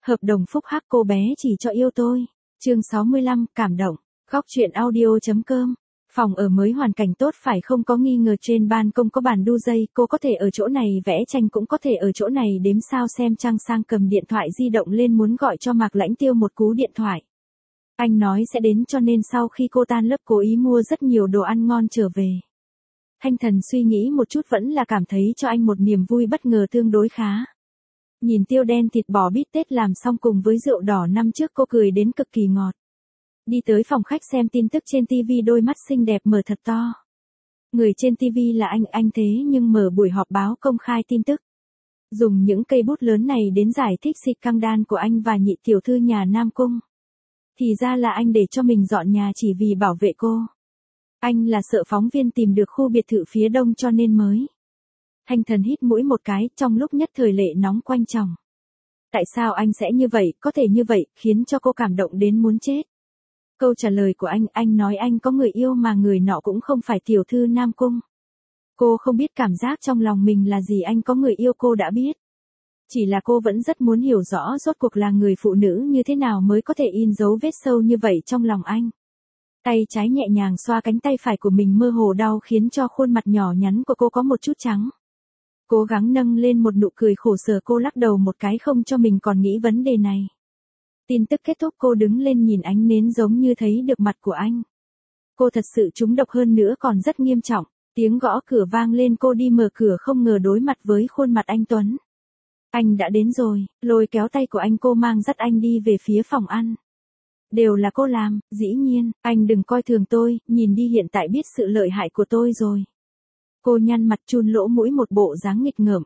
Hợp đồng phúc hắc cô bé chỉ cho yêu tôi. Chương 65, cảm động. Góc truyện audio.com. Phòng ở mới hoàn cảnh tốt phải không, có nghi ngờ trên ban công có bàn đu dây, cô có thể ở chỗ này vẽ tranh, cũng có thể ở chỗ này đếm sao xem trăng, sang cầm điện thoại di động lên muốn gọi cho Mạc Lãnh Tiêu một cú điện thoại. Anh nói sẽ đến, cho nên sau khi cô tan lớp cố ý mua rất nhiều đồ ăn ngon trở về. Thanh Thần suy nghĩ một chút vẫn là cảm thấy cho anh một niềm vui bất ngờ tương đối khá. Nhìn tiêu đen thịt bò bít tết làm xong cùng với rượu đỏ năm trước, cô cười đến cực kỳ ngọt. Đi tới phòng khách xem tin tức trên TV, đôi mắt xinh đẹp mở thật to. Người trên TV là anh thế nhưng mở buổi họp báo công khai tin tức. Dùng những cây bút lớn này đến giải thích xịt căng đan của anh và nhị tiểu thư nhà Nam Cung. Thì ra là anh để cho mình dọn nhà chỉ vì bảo vệ cô. Anh là sợ phóng viên tìm được khu biệt thự phía đông cho nên mới. Thanh Thần hít mũi một cái, trong lúc nhất thời lệ nóng quanh chồng. Tại sao anh sẽ như vậy, có thể như vậy, khiến cho cô cảm động đến muốn chết. Câu trả lời của anh nói anh có người yêu mà người nọ cũng không phải tiểu thư Nam Cung. Cô không biết cảm giác trong lòng mình là gì, anh có người yêu cô đã biết. Chỉ là cô vẫn rất muốn hiểu rõ rốt cuộc là người phụ nữ như thế nào mới có thể in dấu vết sâu như vậy trong lòng anh. Tay trái nhẹ nhàng xoa cánh tay phải của mình, mơ hồ đau khiến cho khuôn mặt nhỏ nhắn của cô có một chút trắng. Cố gắng nâng lên một nụ cười khổ sở, cô lắc đầu một cái không cho mình còn nghĩ vấn đề này. Tin tức kết thúc, cô đứng lên nhìn ánh nến giống như thấy được mặt của anh. Cô thật sự trúng độc, hơn nữa còn rất nghiêm trọng. Tiếng gõ cửa vang lên, cô đi mở cửa không ngờ đối mặt với khuôn mặt anh Tuấn. Anh đã đến rồi, lôi kéo tay của anh cô mang dắt anh đi về phía phòng ăn. Đều là cô làm, dĩ nhiên, anh đừng coi thường tôi, nhìn đi hiện tại biết sự lợi hại của tôi rồi. Cô nhăn mặt chun lỗ mũi một bộ dáng nghịch ngợm.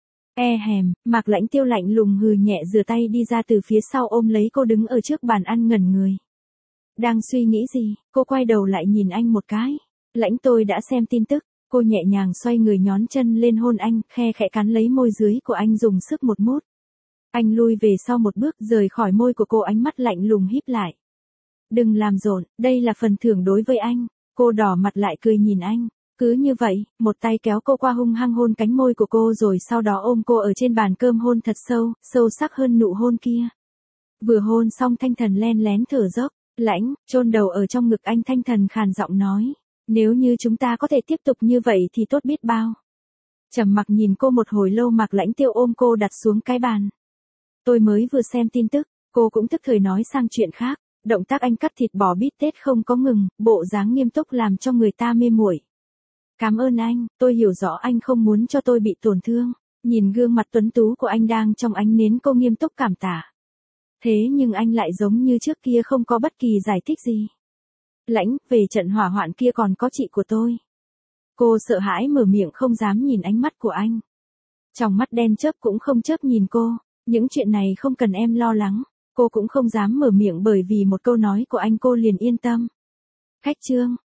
Mạc Lãnh Tiêu lạnh lùng hừ nhẹ, rửa tay đi ra từ phía sau ôm lấy cô đứng ở trước bàn ăn ngẩn người. Đang suy nghĩ gì, cô quay đầu lại nhìn anh một cái. Lãnh, tôi đã xem tin tức. Cô nhẹ nhàng xoay người nhón chân lên hôn anh, khe khẽ cắn lấy môi dưới của anh dùng sức một mút. Anh lui về sau một bước rời khỏi môi của cô, ánh mắt lạnh lùng híp lại. Đừng làm rộn, đây là phần thưởng đối với anh. Cô đỏ mặt lại cười nhìn anh. Cứ như vậy, một tay kéo cô qua hung hăng hôn cánh môi của cô rồi sau đó ôm cô ở trên bàn cơm hôn thật sâu, sâu sắc hơn nụ hôn kia. Vừa hôn xong Thanh Thần len lén thở dốc. Lãnh, chôn đầu ở trong ngực anh, Thanh Thần khàn giọng nói. Nếu như chúng ta có thể tiếp tục như vậy thì tốt biết bao. Trầm mặc nhìn cô một hồi lâu, Mạc Lãnh Tiêu ôm cô đặt xuống cái bàn. Tôi mới vừa xem tin tức, cô cũng tức thời nói sang chuyện khác. Động tác anh cắt thịt bò bít tết không có ngừng, bộ dáng nghiêm túc làm cho người ta mê muội. Cảm ơn anh, tôi hiểu rõ anh không muốn cho tôi bị tổn thương. Nhìn gương mặt tuấn tú của anh đang trong ánh nến, cô nghiêm túc cảm tạ. Thế nhưng anh lại giống như trước kia không có bất kỳ giải thích gì. Lãnh, về trận hỏa hoạn kia còn có chị của tôi. Cô sợ hãi mở miệng không dám nhìn ánh mắt của anh. Trong mắt đen chớp cũng không chớp nhìn cô. Những chuyện này không cần em lo lắng. Cô cũng không dám mở miệng bởi vì một câu nói của anh cô liền yên tâm. Khách trương,